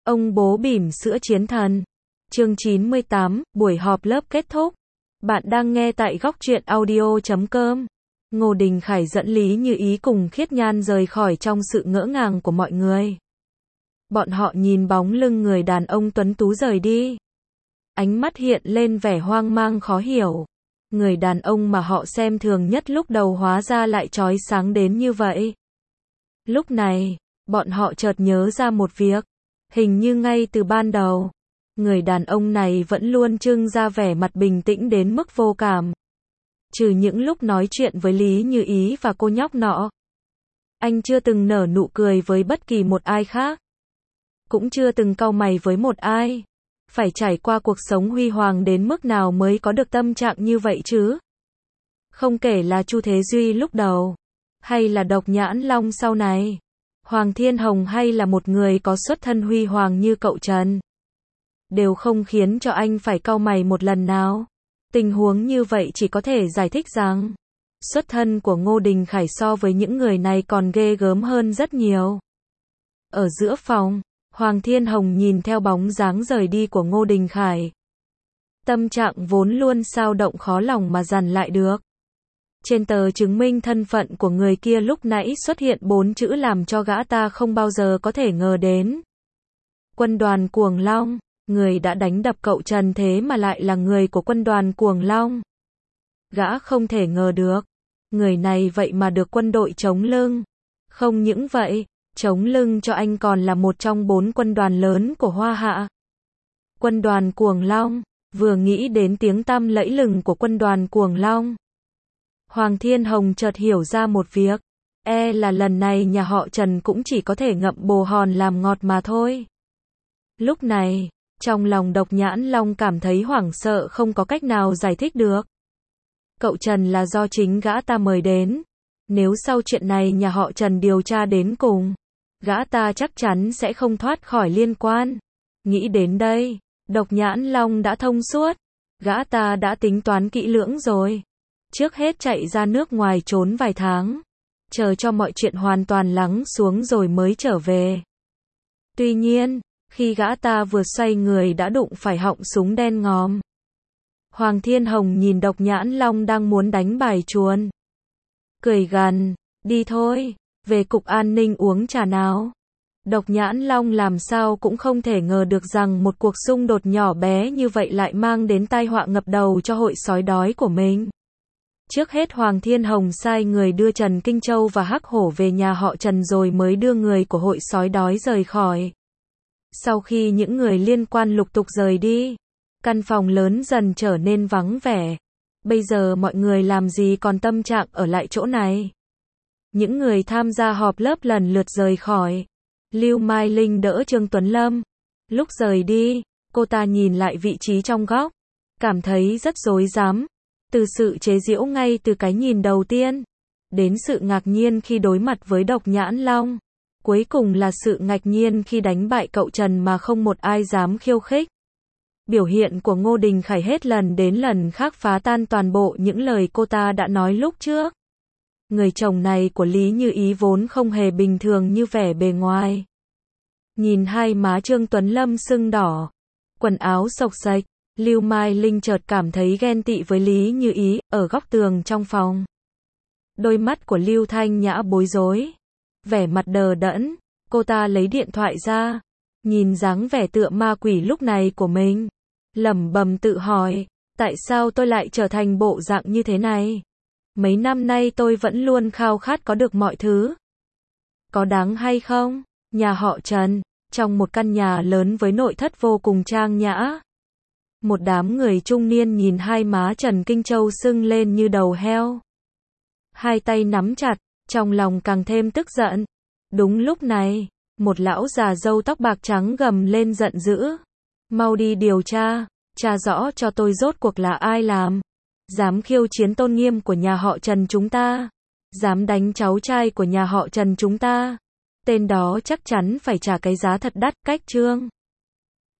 Ông bố bỉm sữa chiến thần. Chương 98, buổi họp lớp kết thúc. Bạn đang nghe tại góc truyện audio.com. Ngô Đình Khải dẫn Lý Như Ý cùng Khiết Nhan rời khỏi trong sự ngỡ ngàng của mọi người. Bọn họ nhìn bóng lưng người đàn ông tuấn tú rời đi. Ánh mắt hiện lên vẻ hoang mang khó hiểu. Người đàn ông mà họ xem thường nhất lúc đầu hóa ra lại chói sáng đến như vậy. Lúc này, bọn họ chợt nhớ ra một việc. Hình như ngay từ ban đầu, người đàn ông này vẫn luôn trưng ra vẻ mặt bình tĩnh đến mức vô cảm. Trừ những lúc nói chuyện với Lý Như Ý và cô nhóc nọ, anh chưa từng nở nụ cười với bất kỳ một ai khác. Cũng chưa từng cau mày với một ai. Phải trải qua cuộc sống huy hoàng đến mức nào mới có được tâm trạng như vậy chứ? Không kể là Chu Thế Duy lúc đầu, hay là Độc Nhãn Long sau này, Hoàng Thiên Hồng hay là một người có xuất thân huy hoàng như cậu Trần, đều không khiến cho anh phải cau mày một lần nào. Tình huống như vậy chỉ có thể giải thích rằng, xuất thân của Ngô Đình Khải so với những người này còn ghê gớm hơn rất nhiều. Ở giữa phòng, Hoàng Thiên Hồng nhìn theo bóng dáng rời đi của Ngô Đình Khải. Tâm trạng vốn luôn xao động khó lòng mà dằn lại được. Trên tờ chứng minh thân phận của người kia lúc nãy xuất hiện 4 chữ làm cho gã ta không bao giờ có thể ngờ đến. Quân đoàn Cuồng Long, người đã đánh đập cậu Trần thế mà lại là người của quân đoàn Cuồng Long. Gã không thể ngờ được, người này vậy mà được quân đội chống lưng. Không những vậy, chống lưng cho anh còn là một trong 4 quân đoàn lớn của Hoa Hạ. Quân đoàn Cuồng Long, vừa nghĩ đến tiếng tăm lẫy lừng của quân đoàn Cuồng Long, Hoàng Thiên Hồng chợt hiểu ra một việc, là lần này nhà họ Trần cũng chỉ có thể ngậm bồ hòn làm ngọt mà thôi. Lúc này, trong lòng Độc Nhãn Long cảm thấy hoảng sợ không có cách nào giải thích được. Cậu Trần là do chính gã ta mời đến. Nếu sau chuyện này nhà họ Trần điều tra đến cùng, gã ta chắc chắn sẽ không thoát khỏi liên quan. Nghĩ đến đây, Độc Nhãn Long đã thông suốt. Gã ta đã tính toán kỹ lưỡng rồi. Trước hết chạy ra nước ngoài trốn vài tháng, chờ cho mọi chuyện hoàn toàn lắng xuống rồi mới trở về. Tuy nhiên, khi gã ta vừa xoay người đã đụng phải họng súng đen ngòm. Hoàng Thiên Hồng nhìn Độc Nhãn Long đang muốn đánh bài chuồn. Cười gằn, đi thôi, về cục an ninh uống trà nào. Độc Nhãn Long làm sao cũng không thể ngờ được rằng một cuộc xung đột nhỏ bé như vậy lại mang đến tai họa ngập đầu cho hội sói đói của mình. Trước hết Hoàng Thiên Hồng sai người đưa Trần Kinh Châu và Hắc Hổ về nhà họ Trần rồi mới đưa người của hội sói đói rời khỏi. Sau khi những người liên quan lục tục rời đi, căn phòng lớn dần trở nên vắng vẻ. Bây giờ mọi người làm gì còn tâm trạng ở lại chỗ này. Những người tham gia họp lớp lần lượt rời khỏi. Lưu Mai Linh đỡ Trương Tuấn Lâm. Lúc rời đi, cô ta nhìn lại vị trí trong góc, cảm thấy rất rối rắm. Từ sự chế giễu ngay từ cái nhìn đầu tiên, đến sự ngạc nhiên khi đối mặt với Độc Nhãn Long, cuối cùng là sự ngạc nhiên khi đánh bại cậu Trần mà không một ai dám khiêu khích. Biểu hiện của Ngô Đình Khải hết lần đến lần khác phá tan toàn bộ những lời cô ta đã nói lúc trước. Người chồng này của Lý Như Ý vốn không hề bình thường như vẻ bề ngoài. Nhìn hai má Trương Tuấn Lâm sưng đỏ, quần áo xộc xệch, Lưu Mai Linh chợt cảm thấy ghen tị với Lý Như Ý, ở góc tường trong phòng. Đôi mắt của Lưu Thanh Nhã bối rối, vẻ mặt đờ đẫn, cô ta lấy điện thoại ra, nhìn dáng vẻ tựa ma quỷ lúc này của mình, lẩm bẩm tự hỏi, tại sao tôi lại trở thành bộ dạng như thế này? Mấy năm nay tôi vẫn luôn khao khát có được mọi thứ. Có đáng hay không? Nhà họ Trần, trong một căn nhà lớn với nội thất vô cùng trang nhã. Một đám người trung niên nhìn hai má Trần Kinh Châu sưng lên như đầu heo. Hai tay nắm chặt, trong lòng càng thêm tức giận. Đúng lúc này, một lão già râu tóc bạc trắng gầm lên giận dữ. Mau đi điều tra, tra rõ cho tôi rốt cuộc là ai làm. Dám khiêu chiến tôn nghiêm của nhà họ Trần chúng ta. Dám đánh cháu trai của nhà họ Trần chúng ta. Tên đó chắc chắn phải trả cái giá thật đắt. Cách chương